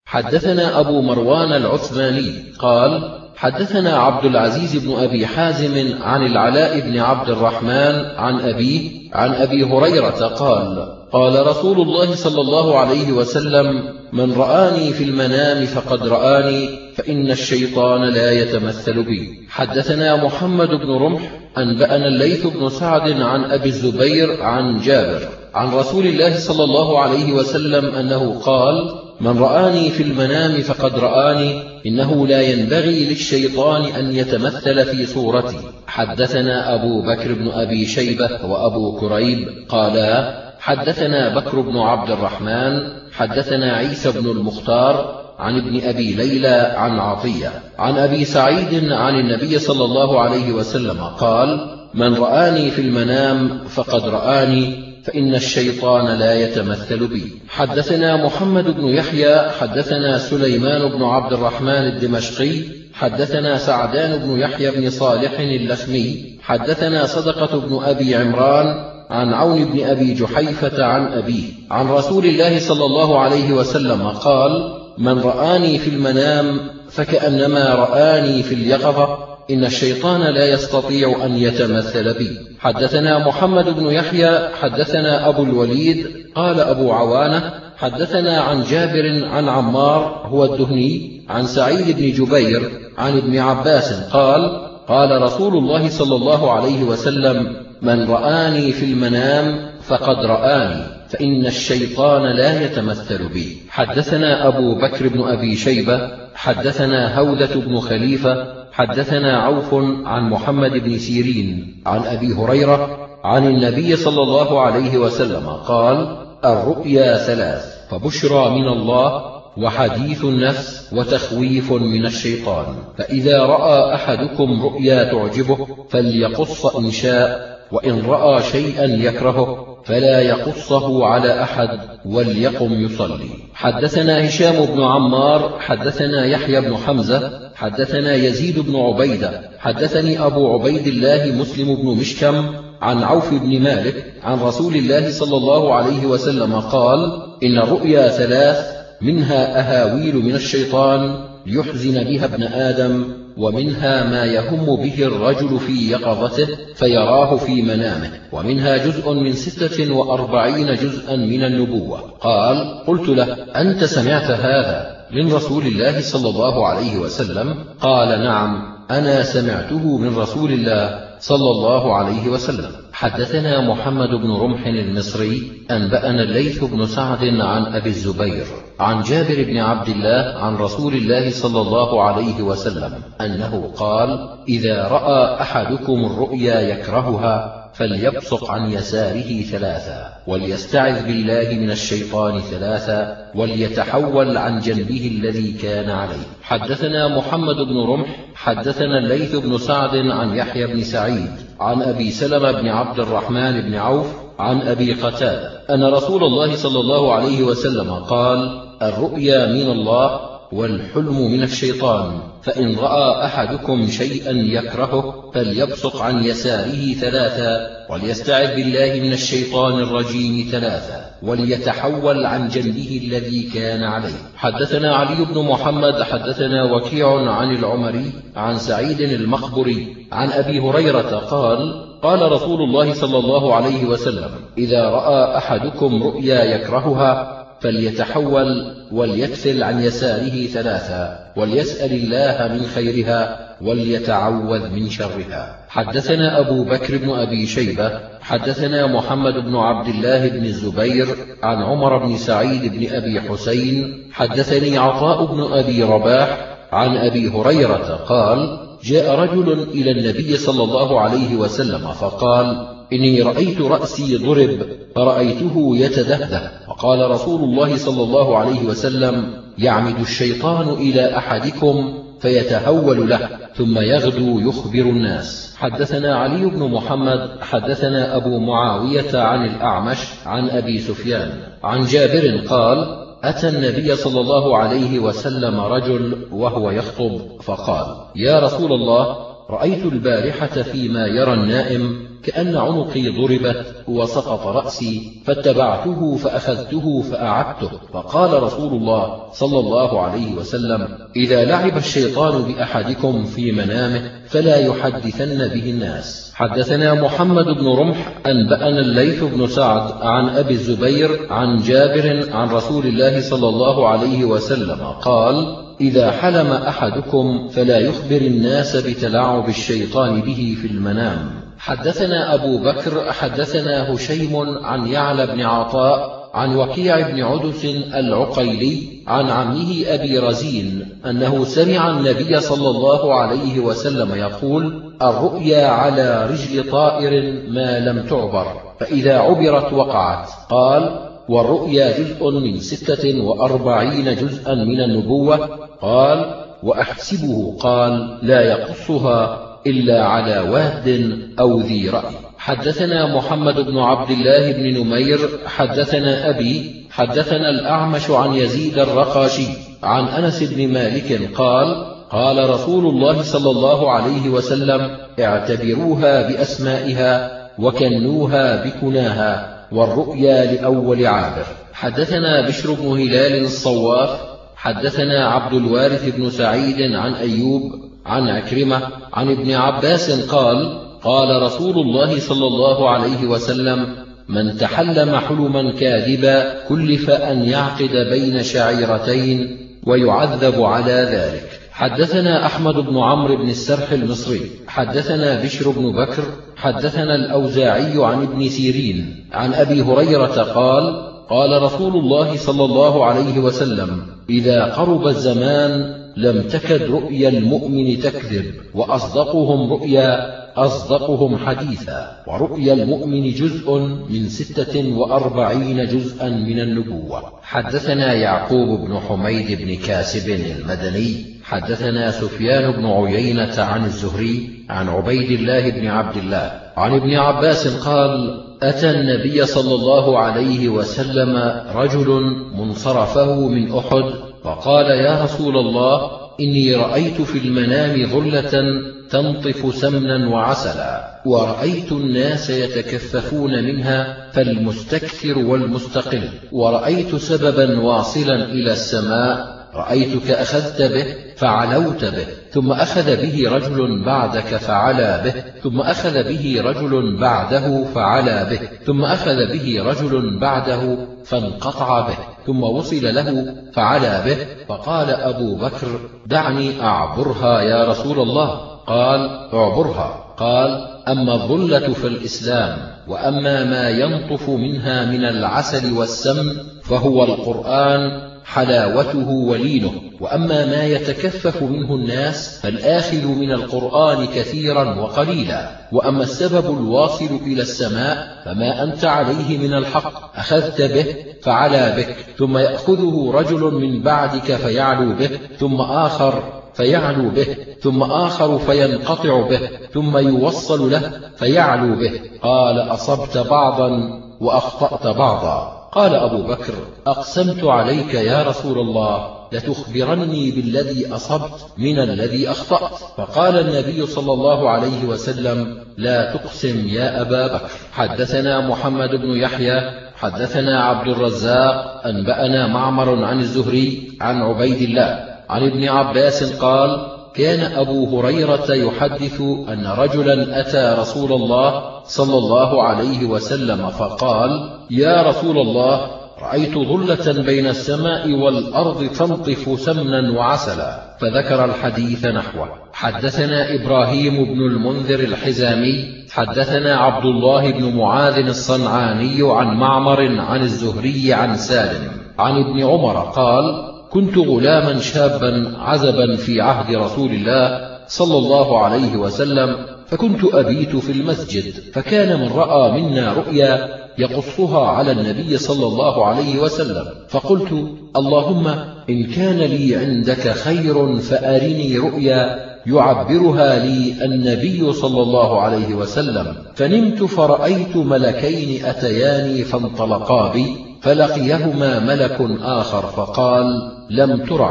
حدثنا أبو مروان العثماني قال حدثنا عبد العزيز بن أبي حازم عن العلاء بن عبد الرحمن عن أبيه عن أبي هريرة قال قال رسول الله صلى الله عليه وسلم من رآني في المنام فقد رآني فإن الشيطان لا يتمثل بي. حدثنا محمد بن رمح أنبأنا الليث بن سعد عن أبي الزبير عن جابر عن رسول الله صلى الله عليه وسلم أنه قال من رآني في المنام فقد رآني إنه لا ينبغي للشيطان أن يتمثل في صورتي. حدثنا أبو بكر بن أبي شيبة وأبو كريب قالا حدثنا بكر بن عبد الرحمن حدثنا عيسى بن المختار عن ابن أبي ليلى عن عطية عن أبي سعيد عن النبي صلى الله عليه وسلم قال من رآني في المنام فقد رآني فإن الشيطان لا يتمثل بي. حدثنا محمد بن يحيى حدثنا سليمان بن عبد الرحمن الدمشقي حدثنا سعدان بن يحيى بن صالح اللخمي حدثنا صدقة بن أبي عمران عن عون بن أبي جحيفة عن أبيه عن رسول الله صلى الله عليه وسلم قال من رآني في المنام فكأنما رآني في اليقظة إن الشيطان لا يستطيع أن يتمثل بي. حدثنا محمد بن يحيى حدثنا أبو الوليد قال أبو عوانة حدثنا عن جابر عن عمار هو الدهني عن سعيد بن جبير عن ابن عباس قال قال رسول الله صلى الله عليه وسلم من رآني في المنام فقد رآني فإن الشيطان لا يتمثل بي. حدثنا أبو بكر بن أبي شيبة حدثنا هودة بن خليفة حدثنا عوف عن محمد بن سيرين عن أبي هريرة عن النبي صلى الله عليه وسلم قال الرؤيا ثلاث فبشرى من الله وحديث النفس وتخويف من الشيطان فإذا رأى أحدكم رؤيا تعجبه فليقص إن شاء وإن رأى شيئا يكرهه فلا يقصه على أحد وليقم يصلي. حدثنا هشام بن عمار حدثنا يحيى بن حمزة حدثنا يزيد بن عبيدة حدثني أبو عبيد الله مسلم بن مشكم عن عوف بن مالك عن رسول الله صلى الله عليه وسلم قال إن الرؤيا ثلاث منها أهاويل من الشيطان ليحزن بها ابن آدم ومنها ما يهم به الرجل في يقظته فيراه في منامه ومنها جزء من 46 جزءا من النبوة. قال قلت له أنت سمعت هذا من رسول الله صلى الله عليه وسلم؟ قال نعم أنا سمعته من رسول الله صلى الله عليه وسلم. حدثنا محمد بن رمح المصري أنبأنا الليث بن سعد عن أبي الزبير عن جابر بن عبد الله عن رسول الله صلى الله عليه وسلم أنه قال إذا رأى أحدكم الرؤيا يكرهها فليبصق عن يساره ثلاثا وليستعذ بالله من الشيطان ثلاثا وليتحول عن جنبه الذي كان عليه. حدثنا محمد بن رمح حدثنا الليث بن سعد عن يحيى بن سعيد عن أبي سلمة بن عبد الرحمن بن عوف عن أبي قتادة أن رسول الله صلى الله عليه وسلم قال الرؤيا من الله والحلم من الشيطان فإن رأى أحدكم شيئا يكرهه فليبصق عن يساره ثلاثا وليستعذ بالله من الشيطان الرجيم ثلاثا وليتحول عن جنبه الذي كان عليه. حدثنا علي بن محمد حدثنا وكيع عن العمري عن سعيد المخبري عن أبي هريرة قال قال رسول الله صلى الله عليه وسلم إذا رأى أحدكم رؤيا يكرهها فليتحول وليكفل عن يساره ثلاثا وليسأل الله من خيرها وليتعوذ من شرها. حدثنا أبو بكر بن أبي شيبة حدثنا محمد بن عبد الله بن الزبير عن عمر بن سعيد بن أبي حسين حدثني عطاء بن أبي رباح عن أبي هريرة قال جاء رجل إلى النبي صلى الله عليه وسلم فقال إني رأيت رأسي ضرب فرأيته يتدهده وقال رسول الله صلى الله عليه وسلم يعمد الشيطان إلى أحدكم فيتهول له ثم يغدو يخبر الناس. حدثنا علي بن محمد حدثنا أبو معاوية عن الأعمش عن أبي سفيان عن جابر قال أتى النبي صلى الله عليه وسلم رجل وهو يخطب فقال يا رسول الله رأيت البارحة فيما يرى النائم كأن عنقي ضربت وسقط رأسي، فاتبعته فأخذته فأعدته. فقال رسول الله صلى الله عليه وسلم: إذا لعب الشيطان بأحدكم في منامه فلا يحدثن به الناس. حدثنا محمد بن رمح أنبأنا الليث بن سعد عن أبي الزبير عن جابر عن رسول الله صلى الله عليه وسلم قال: إذا حلم أحدكم فلا يخبر الناس بتلاعب الشيطان به في المنام. حدثنا أبو بكر حدثنا هشيم عن يعلى بن عطاء عن وكيع بن عدس العقيلي عن عمه أبي رزين أنه سمع النبي صلى الله عليه وسلم يقول: الرؤيا على رجل طائر ما لم تعبر، فإذا عبرت وقعت. قال: والرؤيا جزء من 46 جزءا من النبوة. قال: وأحسبه قال: لا يقصها إلا على واد أو ذي رأي. حدثنا محمد بن عبد الله بن نمير حدثنا أبي حدثنا الأعمش عن يزيد الرقاشي عن أنس بن مالك قال: قال رسول الله صلى الله عليه وسلم: اعتبروها بأسمائها وكنوها بكناها، والرؤيا لأول عابر. حدثنا بشر بن هلال الصواف حدثنا عبد الوارث بن سعيد عن أيوب عن عكرمة عن ابن عباس قال: قال رسول الله صلى الله عليه وسلم: من تحلم حلما كاذبا كلف أن يعقد بين شعيرتين ويعذب على ذلك. حدثنا أحمد بن عمرو بن السرح المصري حدثنا بشر بن بكر حدثنا الأوزاعي عن ابن سيرين عن أبي هريرة قال: قال رسول الله صلى الله عليه وسلم: إذا قرب الزمان لم تكد رؤيا المؤمن تكذب، وأصدقهم رؤيا أصدقهم حديثا، ورؤيا المؤمن جزء من 46 جزءا من النبوة. حدثنا يعقوب بن حميد بن كاسب المدني حدثنا سفيان بن عيينة عن الزهري عن عبيد الله بن عبد الله عن ابن عباس قال: أتى النبي صلى الله عليه وسلم رجل منصرفه من أحد فقال: يا رسول الله، إني رأيت في المنام ظلة تنطف سمنا وعسلا، ورأيت الناس يتكففون منها فالمستكثر والمستقل، ورأيت سببا واصلا إلى السماء، رأيتك أخذت به فعلوت به، ثم أخذ به رجل بعدك فعلى به، ثم أخذ به رجل بعده فعلى به، ثم أخذ به رجل بعده فانقطع به، ثم وصل له فعلى به. فقال أبو بكر: دعني أعبرها يا رسول الله. قال: اعبرها. قال: أما الظلة فالإسلام، وأما ما ينطف منها من العسل والسمن فهو القرآن حلاوته ولينه، وأما ما يتكفف منه الناس فالآخذ من القرآن كثيرا وقليلا، وأما السبب الواصل إلى السماء فما أنت عليه من الحق أخذت به فعلى بك، ثم يأخذه رجل من بعدك فيعلو به، ثم آخر فيعلو به، ثم آخر فينقطع به، ثم يوصل له فيعلو به. قال: أصبت بعضا وأخطأت بعضا. قال أبو بكر: أقسمت عليك يا رسول الله لتخبرني بالذي أصبت من الذي أخطأت. فقال النبي صلى الله عليه وسلم: لا تقسم يا أبا بكر. حدثنا محمد بن يحيى حدثنا عبد الرزاق أنبأنا معمر عن الزهري عن عبيد الله عن ابن عباس قال: كان أبو هريرة يحدث أن رجلا أتى رسول الله صلى الله عليه وسلم فقال: يا رسول الله، رأيت ظلة بين السماء والأرض تنطف سمنا وعسلا، فذكر الحديث نحوه. حدثنا إبراهيم بن المنذر الحزامي حدثنا عبد الله بن معاذ الصنعاني عن معمر عن الزهري عن سالم عن ابن عمر قال: كنت غلاما شابا عزبا في عهد رسول الله صلى الله عليه وسلم، فكنت أبيت في المسجد، فكان من رأى منا رؤيا يقصها على النبي صلى الله عليه وسلم، فقلت: اللهم إن كان لي عندك خير فأرني رؤيا يعبرها لي النبي صلى الله عليه وسلم. فنمت فرأيت ملكين أتياني فانطلقا بي، فلقيهما ملك آخر فقال: لم ترع،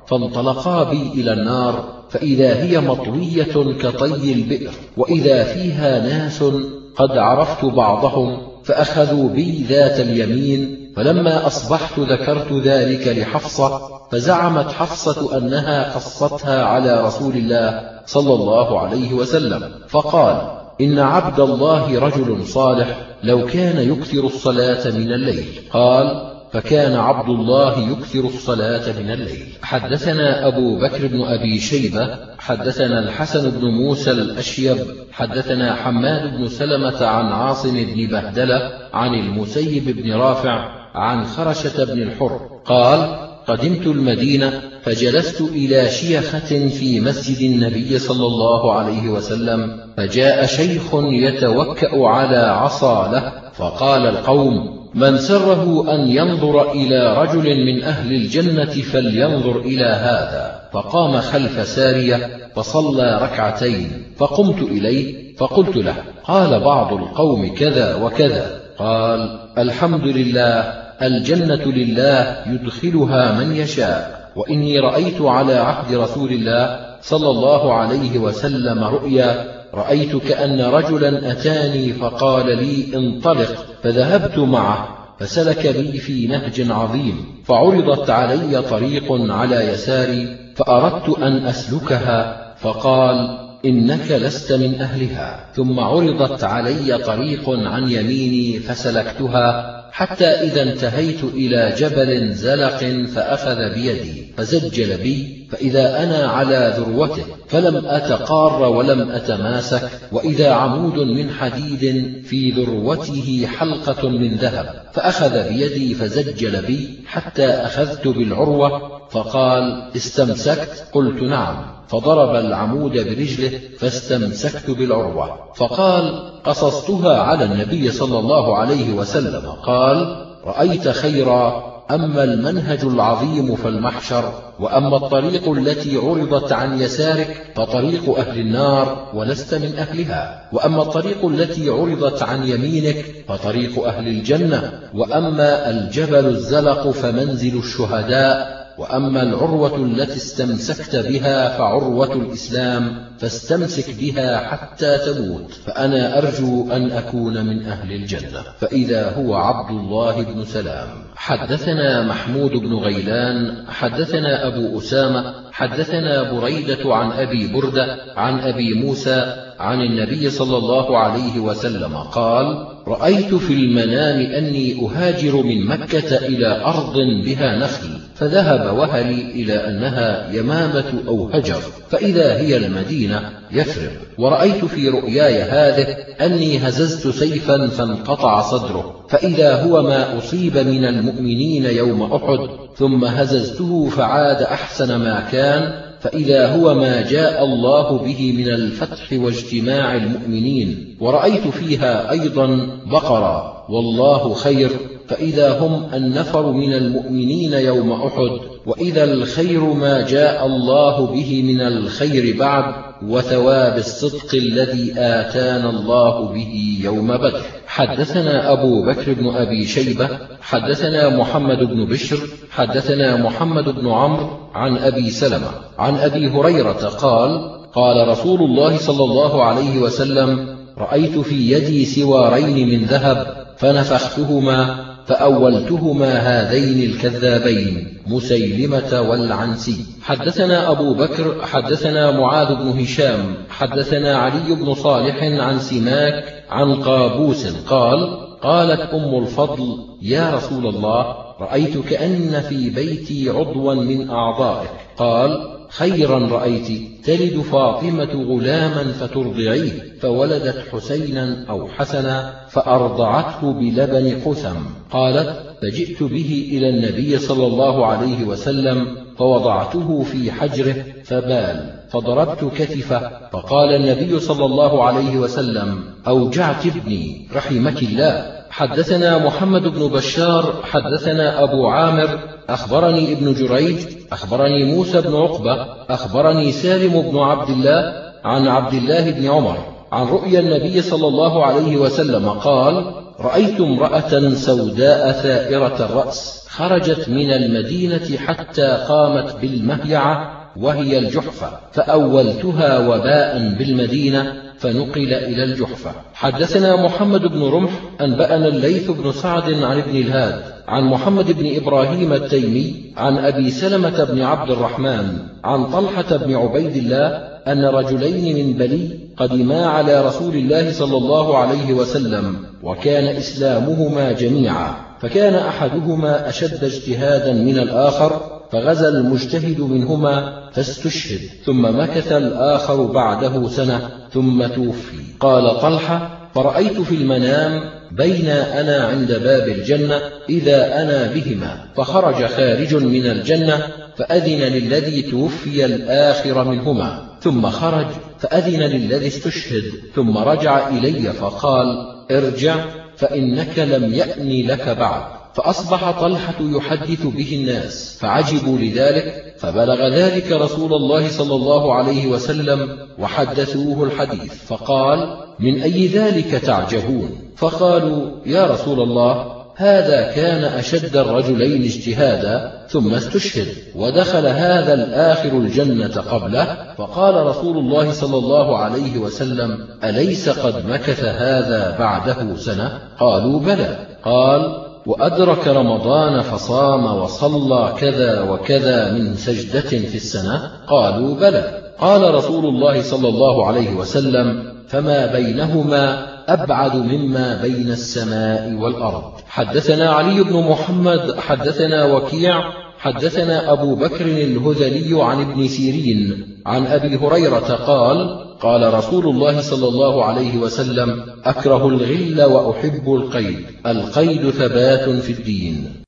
فانطلقا بي إلى النار، فإذا هي مطوية كطي البئر، وإذا فيها ناس قد عرفت بعضهم، فأخذوا بي ذات اليمين. فلما أصبحت ذكرت ذلك لحفصة، فزعمت حفصة أنها قصتها على رسول الله صلى الله عليه وسلم، فقال: إن عبد الله رجل صالح لو كان يكثر الصلاة من الليل. قال: فكان عبد الله يكثر الصلاة من الليل. حدثنا أبو بكر بن أبي شيبة حدثنا الحسن بن موسى الأشيب حدثنا حماد بن سلمة عن عاصم بن بهدلة عن المسيب بن رافع عن خرشة بن الحر قال: قدمت المدينة فجلست إلى شيخة في مسجد النبي صلى الله عليه وسلم، فجاء شيخ يتوكأ على عصا له، فقال القوم: من سره أن ينظر إلى رجل من أهل الجنة فلينظر إلى هذا. فقام خلف سارية فصلى ركعتين، فقمت إليه فقلت له: قال بعض القوم كذا وكذا. قال: الحمد لله، الجنة لله يدخلها من يشاء، وإني رأيت على عهد رسول الله صلى الله عليه وسلم رؤيا، رأيت كأن رجلا أتاني فقال لي: انطلق، فذهبت معه، فسلك بي في نهج عظيم، فعرضت علي طريق على يساري، فأردت أن أسلكها، فقال: إنك لست من أهلها. ثم عرضت علي طريق عن يميني فسلكتها، حتى إذا انتهيت إلى جبل زلق فأخذ بيدي فزجل بي، فإذا أنا على ذروته، فلم أتقار ولم أتماسك، وإذا عمود من حديد في ذروته حلقة من ذهب، فأخذ بيدي فزجل بي حتى أخذت بالعروة، فقال: استمسكت؟ قلت: نعم. فضرب العمود برجله فاستمسكت بالعروة، فقال: قصصتها على النبي صلى الله عليه وسلم. قال: رأيت خيرا، أما المنهج العظيم فالمحشر، وأما الطريق التي عرضت عن يسارك فطريق أهل النار ولست من أهلها، وأما الطريق التي عرضت عن يمينك فطريق أهل الجنة، وأما الجبل الزلق فمنزل الشهداء، وأما العروة التي استمسكت بها فعروة الإسلام، فاستمسك بها حتى تموت، فأنا أرجو أن أكون من أهل الجنة. فإذا هو عبد الله بن سلام. حدثنا محمود بن غيلان حدثنا أبو أسامة حدثنا بريدة عن أبي بردة عن أبي موسى عن النبي صلى الله عليه وسلم قال: رأيت في المنام أني أهاجر من مكة إلى أرض بها نخل، فذهب وهلي إلى أنها يمامة أو هجر، فإذا هي المدينة يثرب. ورأيت في رؤياي هذه أني هززت سيفا فانقطع صدره، فإذا هو ما أصيب من المؤمنين يوم أحد، ثم هززته فعاد أحسن ما كان، فإذا هو ما جاء الله به من الفتح واجتماع المؤمنين. ورأيت فيها أيضا بقرة، والله خير، فإذا هم النفر من المؤمنين يوم أحد، وإذا الخير ما جاء الله به من الخير بعد، وثواب الصدق الذي آتانا الله به يوم بدر. حدثنا أبو بكر بن أبي شيبة حدثنا محمد بن بشر حدثنا محمد بن عمرو عن أبي سلمة عن أبي هريرة قال: قال رسول الله صلى الله عليه وسلم: رأيت في يدي سوارين من ذهب، فنفختهما فأولتهما هذين الكذابين مسيلمة والعنسي. حدثنا أبو بكر حدثنا معاذ بن هشام حدثنا علي بن صالح عن سماك عن قابوس قال: قالت أم الفضل: يا رسول الله، رأيت كأن في بيتي عضوا من أعضائك. قال: خيرا رأيت، تلد فاطمة غلاما فترضعيه، فولدت حسينا أو حسنا فأرضعته بلبن قثم. قالت: فجئت به إلى النبي صلى الله عليه وسلم فوضعته في حجره فبال، فضربت كتفه، فقال النبي صلى الله عليه وسلم: أوجعت ابني رحمك الله. حدثنا محمد بن بشار حدثنا أبو عامر أخبرني ابن جريج أخبرني موسى بن عقبة أخبرني سالم بن عبد الله عن عبد الله بن عمر عن رؤيا النبي صلى الله عليه وسلم قال: رأيت امرأة سوداء ثائرة الرأس، خرجت من المدينة حتى قامت بالمهيعة وهي الجحفة، فأولتها وباء بالمدينة فنقل إلى الجحفة. حدثنا محمد بن رمح أنبأنا الليث بن سعد عن ابن الهاد عن محمد بن إبراهيم التيمي عن أبي سلمة بن عبد الرحمن عن طلحة بن عبيد الله أن رجلين من بلي قدما على رسول الله صلى الله عليه وسلم، وكان إسلامهما جميعا، فكان أحدهما أشد اجتهادا من الآخر، فغزا المجتهد منهما فاستشهد، ثم مكث الآخر بعده سنة ثم توفي. قال طلحة: فرأيت في المنام بين أنا عند باب الجنة إذا أنا بهما، فخرج خارج من الجنة فأذن للذي توفي الآخر منهما، ثم خرج فأذن للذي استشهد، ثم رجع إلي فقال: ارجع فإنك لم يأن لك بعد. فأصبح طلحة يحدث به الناس فعجبوا لذلك، فبلغ ذلك رسول الله صلى الله عليه وسلم وحدثوه الحديث، فقال: من أي ذلك تعجبون؟ فقالوا: يا رسول الله، هذا كان أشد الرجلين اجتهادا ثم استشهد، ودخل هذا الآخر الجنة قبله. فقال رسول الله صلى الله عليه وسلم: أليس قد مكث هذا بعده سنة؟ قالوا: بلى. قال: وأدرك رمضان فصام وصلى كذا وكذا من سجدة في السنة؟ قالوا: بلى. قال رسول الله صلى الله عليه وسلم: فما بينهما أبعد مما بين السماء والأرض. حدثنا علي بن محمد حدثنا وكيع حدثنا أبو بكر الهذلي عن ابن سيرين عن أبي هريرة قال: قال رسول الله صلى الله عليه وسلم: أكره الغل وأحب القيد، القيد ثبات في الدين.